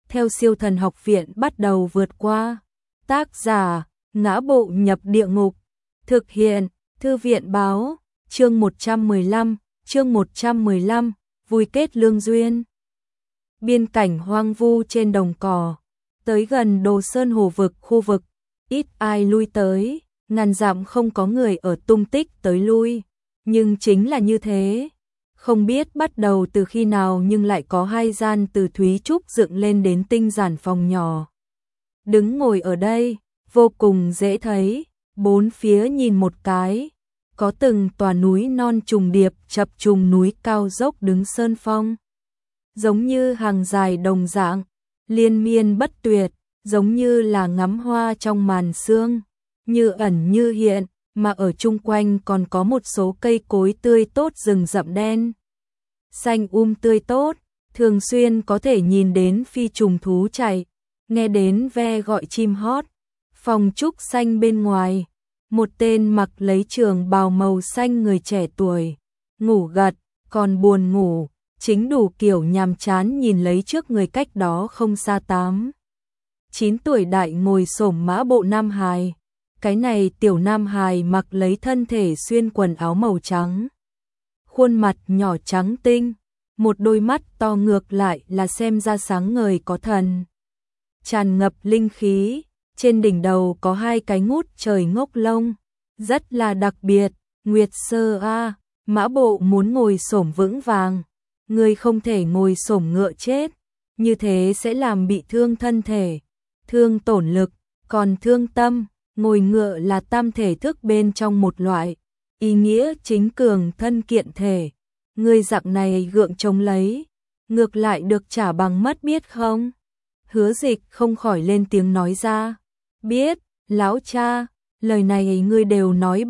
theo Siêu Thần Học Viện bắt đầu vượt qua. Tác giả: Ngã Bộ Nhập Địa Ngục. Thực hiện: Thư viện báo. Chương 115, vui kết lương duyên. Biên cảnh hoang vu trên đồng cỏ, tới gần Đồ Sơn Hồ vực, khu vực ít ai lui tới, ngàn dặm không có người ở tung tích tới lui, nhưng chính là như thế. Không biết bắt đầu từ khi nào nhưng lại có hai gian từ thúy trúc dựng lên đến tinh giản phòng nhỏ. Đứng ngồi ở đây, vô cùng dễ thấy, bốn phía nhìn một cái, có từng tòa núi non trùng điệp chập trùng núi cao dốc đứng sơn phong. Giống như hàng dài đồng dạng, liên miên bất tuyệt, giống như là ngắm hoa trong màn sương, như ẩn như hiện, mà ở chung quanh còn có một số cây cối tươi tốt rừng rậm đen. Xanh tươi tốt, thường xuyên có thể nhìn đến phi trùng thú chạy, nghe đến ve gọi chim hót. Phòng trúc xanh bên ngoài, một tên mặc lấy trường bào màu xanh người trẻ tuổi, ngủ gật, còn buồn ngủ, chính đủ kiểu nhàm chán nhìn lấy trước người cách đó không xa 8-9 tuổi đại ngồi xổm mã bộ nam hài. Cái này tiểu nam hài mặc lấy thân thể xuyên quần áo màu trắng, khuôn mặt nhỏ trắng tinh, một đôi mắt to ngược lại là xem ra sáng ngời có thần, tràn ngập linh khí. Trên đỉnh đầu có hai cái ngút trời ngốc lông, rất là đặc biệt. Nguyệt Sơ a, mã bộ muốn ngồi xổm vững vàng, người không thể ngồi xổm ngựa chết, như thế sẽ làm bị thương thân thể, thương tổn lực, còn thương tâm. Ngồi ngựa là tam thể thức bên trong một loại, ý nghĩa chính cường thân kiện thể. Người dạng này gượng chống lấy, ngược lại được trả bằng mất biết không? Hứa Dịch không khỏi lên tiếng nói ra. Biết, lão cha, lời này ngươi đều nói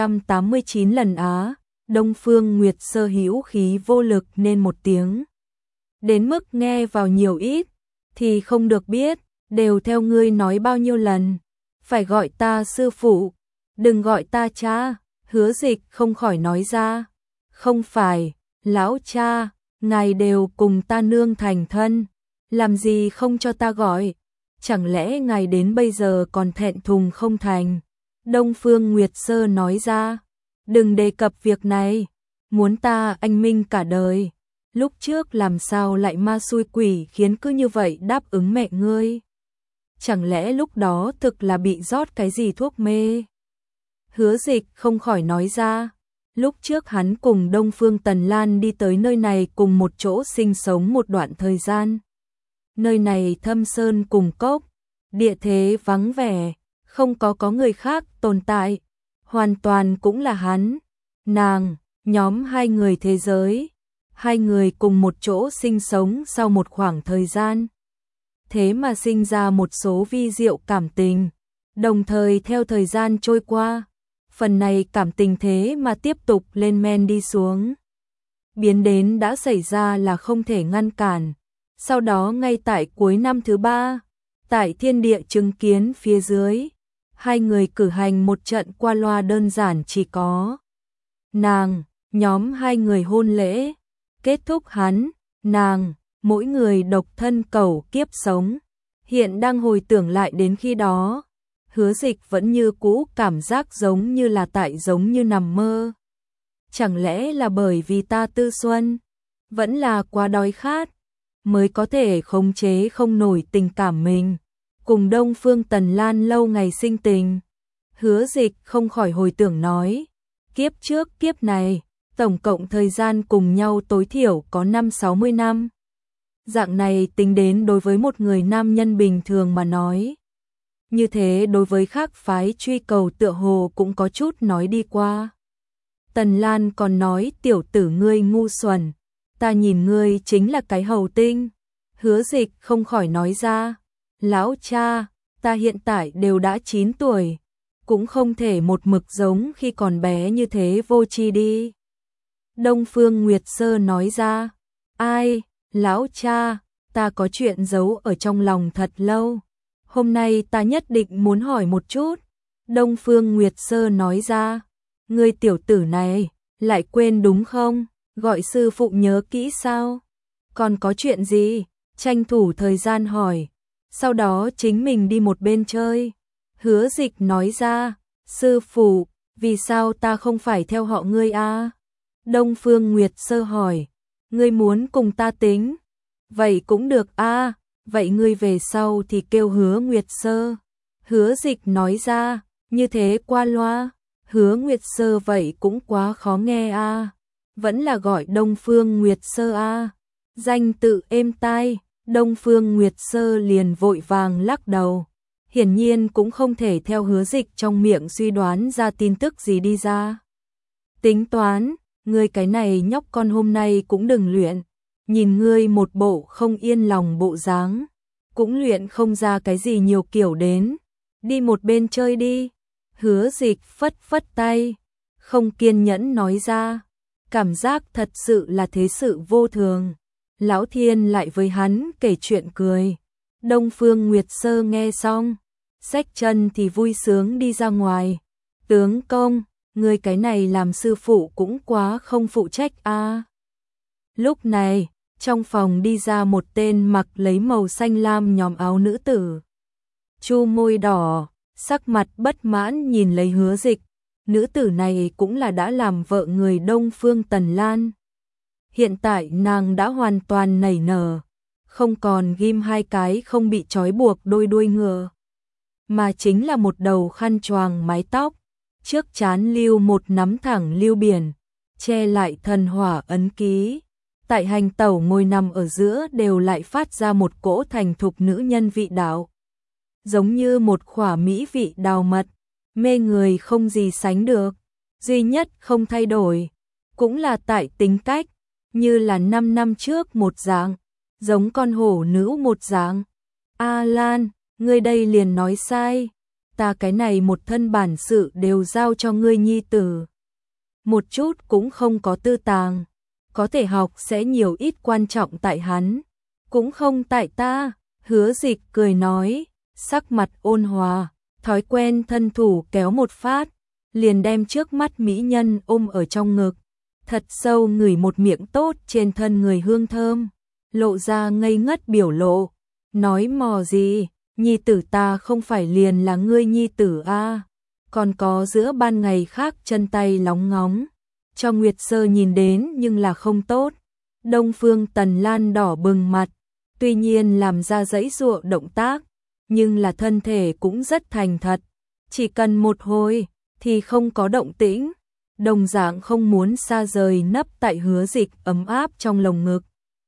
789 lần á. Đông Phương Nguyệt Sơ hữu khí vô lực nên một tiếng. Đến mức nghe vào nhiều ít, thì không được biết, đều theo ngươi nói bao nhiêu lần. Phải gọi ta sư phụ, đừng gọi ta cha. Hứa Dịch không khỏi nói ra. Không phải, lão cha, ngài đều cùng ta nương thành thân, làm gì không cho ta gọi? Chẳng lẽ ngài đến bây giờ còn thẹn thùng không thành? Đông Phương Nguyệt Sơ nói ra. Đừng đề cập việc này, muốn ta anh minh cả đời. Lúc trước làm sao lại ma xui quỷ khiến cứ như vậy đáp ứng mẹ ngươi? Chẳng lẽ lúc đó thực là bị rót cái gì thuốc mê? Hứa Dịch không khỏi nói ra. Lúc trước hắn cùng Đông Phương Tần Lan đi tới nơi này cùng một chỗ sinh sống một đoạn thời gian. Nơi này thâm sơn cùng cốc, địa thế vắng vẻ, không có người khác tồn tại, hoàn toàn cũng là hắn, nàng, nhóm hai người thế giới, hai người cùng một chỗ sinh sống sau một khoảng thời gian. Thế mà sinh ra một số vi diệu cảm tình, đồng thời theo thời gian trôi qua, phần này cảm tình thế mà tiếp tục lên men đi xuống. Biến đến đã xảy ra là không thể ngăn cản. Sau đó ngay tại cuối năm thứ 3, tại thiên địa chứng kiến phía dưới, hai người cử hành một trận qua loa đơn giản chỉ có nàng, nhóm hai người hôn lễ, kết thúc hắn, nàng, mỗi người độc thân cầu kiếp sống. Hiện đang hồi tưởng lại đến khi đó, Hứa Dịch vẫn như cũ cảm giác giống như nằm mơ. Chẳng lẽ là bởi vì ta tư xuân, vẫn là quá đói khát, mới có thể khống chế không nổi tình cảm mình, cùng Đông Phương Tần Lan lâu ngày sinh tình. Hứa Dịch không khỏi hồi tưởng nói, kiếp trước kiếp này, tổng cộng thời gian cùng nhau tối thiểu có 50-60 năm. Dạng này tính đến đối với một người nam nhân bình thường mà nói. Như thế đối với khác phái truy cầu tựa hồ cũng có chút nói đi qua. Tần Lan còn nói tiểu tử ngươi ngu xuẩn, ta nhìn ngươi chính là cái hầu tinh. Hứa Dịch không khỏi nói ra, lão cha, ta hiện tại đều đã 9 tuổi, cũng không thể một mực giống khi còn bé như thế vô tri đi. Đông Phương Nguyệt Sơ nói ra, ai, lão cha, ta có chuyện giấu ở trong lòng thật lâu, hôm nay ta nhất định muốn hỏi một chút. Đông Phương Nguyệt Sơ nói ra, ngươi tiểu tử này, lại quên đúng không? Gọi sư phụ nhớ kỹ sao? Còn có chuyện gì? tranh thủ thời gian hỏi, sau đó chính mình đi một bên chơi. Hứa Dịch nói ra, sư phụ, vì sao ta không phải theo họ ngươi a? Đông Phương Nguyệt Sơ hỏi, ngươi muốn cùng ta tính? Vậy cũng được a, vậy ngươi về sau thì kêu Hứa Nguyệt Sơ. Hứa Dịch nói ra, như thế qua loa. Hứa Nguyệt Sơ vậy cũng quá khó nghe a. Vẫn là gọi Đông Phương Nguyệt Sơ a. Danh tự êm tai. Đông Phương Nguyệt Sơ liền vội vàng lắc đầu. Hiển nhiên cũng không thể theo Hứa Dịch trong miệng suy đoán ra tin tức gì đi ra. Tính toán, ngươi cái này nhóc con hôm nay cũng đừng luyện. Nhìn ngươi một bộ không yên lòng bộ dáng, cũng luyện không ra cái gì nhiều kiểu đến. Đi một bên chơi đi. Hứa Dịch phất phất tay, không kiên nhẫn nói ra. Cảm giác thật sự là thế sự vô thường. Lão Thiên lại với hắn kể chuyện cười. Đông Phương Nguyệt Sơ nghe xong, xách chân thì vui sướng đi ra ngoài. Tướng công, người cái này làm sư phụ cũng quá không phụ trách a. Lúc này, trong phòng đi ra một tên mặc lấy màu xanh lam nhóm áo nữ tử. Chu môi đỏ, sắc mặt bất mãn nhìn lấy Hứa Dịch. Nữ tử này cũng là đã làm vợ người Đông Phương Tần Lan. Hiện tại nàng đã hoàn toàn nảy nở, không còn ghim hai cái không bị trói buộc đôi đuôi ngựa, mà chính là một đầu khăn choàng mái tóc, trước trán lưu một nắm thẳng lưu biển, che lại thần hỏa ấn ký. Tại hành tẩu ngồi nằm ở giữa đều lại phát ra một cỗ thành thục nữ nhân vị đạo, giống như một khỏa mỹ vị đào mật, mê người không gì sánh được. Duy nhất không thay đổi, cũng là tại tính cách, như là 5 năm trước một dạng, giống con hổ nữ một dạng. A Lan, ngươi đây liền nói sai, ta cái này một thân bản sự đều giao cho ngươi nhi tử. Một chút cũng không có tư tàng, có thể học sẽ nhiều ít quan trọng tại hắn, cũng không tại ta. Hứa Dịch cười nói, sắc mặt ôn hòa, thói quen thân thủ kéo một phát, liền đem trước mắt mỹ nhân ôm ở trong ngực, thật sâu ngửi một miệng tốt trên thân người hương thơm, lộ ra ngây ngất biểu lộ, nói mò gì, nhi tử ta không phải liền là ngươi nhi tử a, còn có giữa ban ngày khác chân tay lóng ngóng, cho Nguyệt Sơ nhìn đến nhưng là không tốt. Đông Phương Tần Lan đỏ bừng mặt, tuy nhiên làm ra giãy giụa động tác, nhưng là thân thể cũng rất thành thật, chỉ cần một hồi thì không có động tĩnh, đồng dạng không muốn xa rời nấp tại Hứa Dịch ấm áp trong lồng ngực.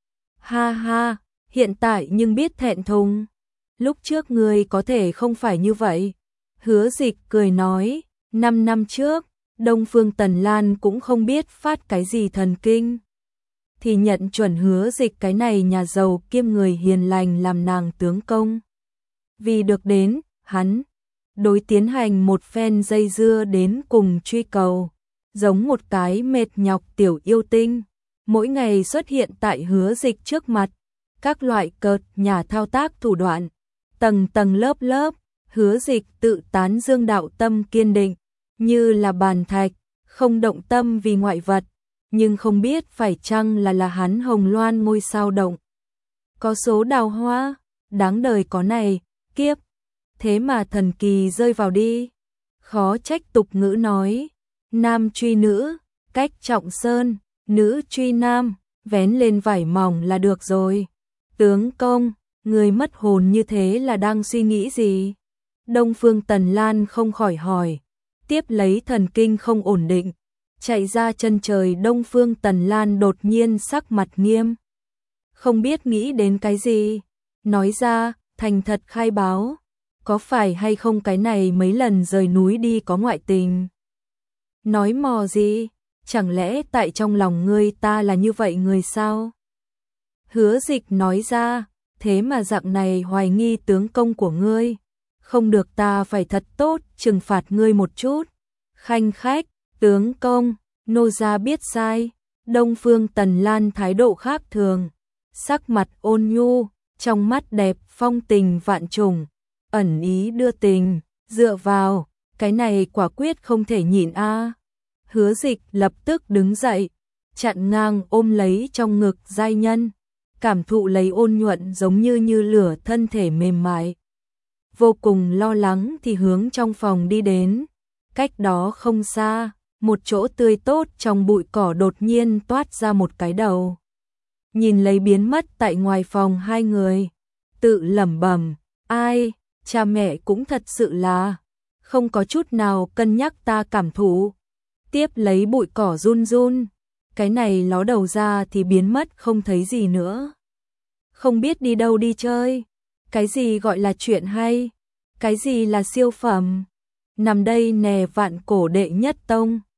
Ha ha, hiện tại nhưng biết thẹn thùng, lúc trước ngươi có thể không phải như vậy. Hứa Dịch cười nói, 5 năm trước, Đông Phương Tần Lan cũng không biết phát cái gì thần kinh, thì nhận chuẩn Hứa Dịch cái này nhà giàu kiêm người hiền lành làm nàng tướng công. Vì được đến, hắn đối tiến hành một phen dây dưa đến cùng truy cầu, giống một cái mệt nhọc tiểu yêu tinh, mỗi ngày xuất hiện tại Hứa Dịch trước mặt, các loại cợt nhả thao tác thủ đoạn, tầng tầng lớp lớp. Hứa Dịch tự tán dương đạo tâm kiên định, như là bàn thạch, không động tâm vì ngoại vật, nhưng không biết phải chăng là hắn hồng loan ngôi sao động. Có số đào hoa, đáng đời có này, kiếp, thế mà thần kỳ rơi vào đi. Khó trách tục ngữ nói, nam truy nữ, cách trọng sơn, nữ truy nam, vén lên vải mỏng là được rồi. Tướng công, người mất hồn như thế là đang suy nghĩ gì? Đông Phương Tần Lan không khỏi hỏi, tiếp lấy thần kinh không ổn định, chạy ra chân trời. Đông Phương Tần Lan đột nhiên sắc mặt nghiêm, không biết nghĩ đến cái gì, nói ra, thành thật khai báo, có phải hay không cái này mấy lần rời núi đi có ngoại tình? Nói mò gì, chẳng lẽ tại trong lòng ngươi ta là như vậy người sao? Hứa Dịch nói ra, thế mà dạng này hoài nghi tướng công của ngươi, không được, ta phải thật tốt trừng phạt ngươi một chút. Khanh khách, tướng công, nô gia biết sai. Đông Phương Tần Lan thái độ khác thường, sắc mặt ôn nhu, trong mắt đẹp phong tình vạn trùng, ẩn ý đưa tình, dựa vào, cái này quả quyết không thể nhịn a. Hứa Dịch lập tức đứng dậy, chặn ngang ôm lấy trong ngực giai nhân, cảm thụ lấy ôn nhuận giống như lửa thân thể mềm mại. Vô cùng lo lắng thì hướng trong phòng đi đến, cách đó không xa, một chỗ tươi tốt trong bụi cỏ đột nhiên toát ra một cái đầu. Nhìn lấy biến mất tại ngoài phòng hai người, tự lẩm bẩm, ai, cha mẹ cũng thật sự là không có chút nào cân nhắc ta cảm thụ. Tiếp lấy bụi cỏ run run, cái này ló đầu ra thì biến mất không thấy gì nữa. Không biết đi đâu đi chơi, cái gì gọi là chuyện hay, cái gì là siêu phẩm. Nằm đây nè vạn cổ đệ nhất tông.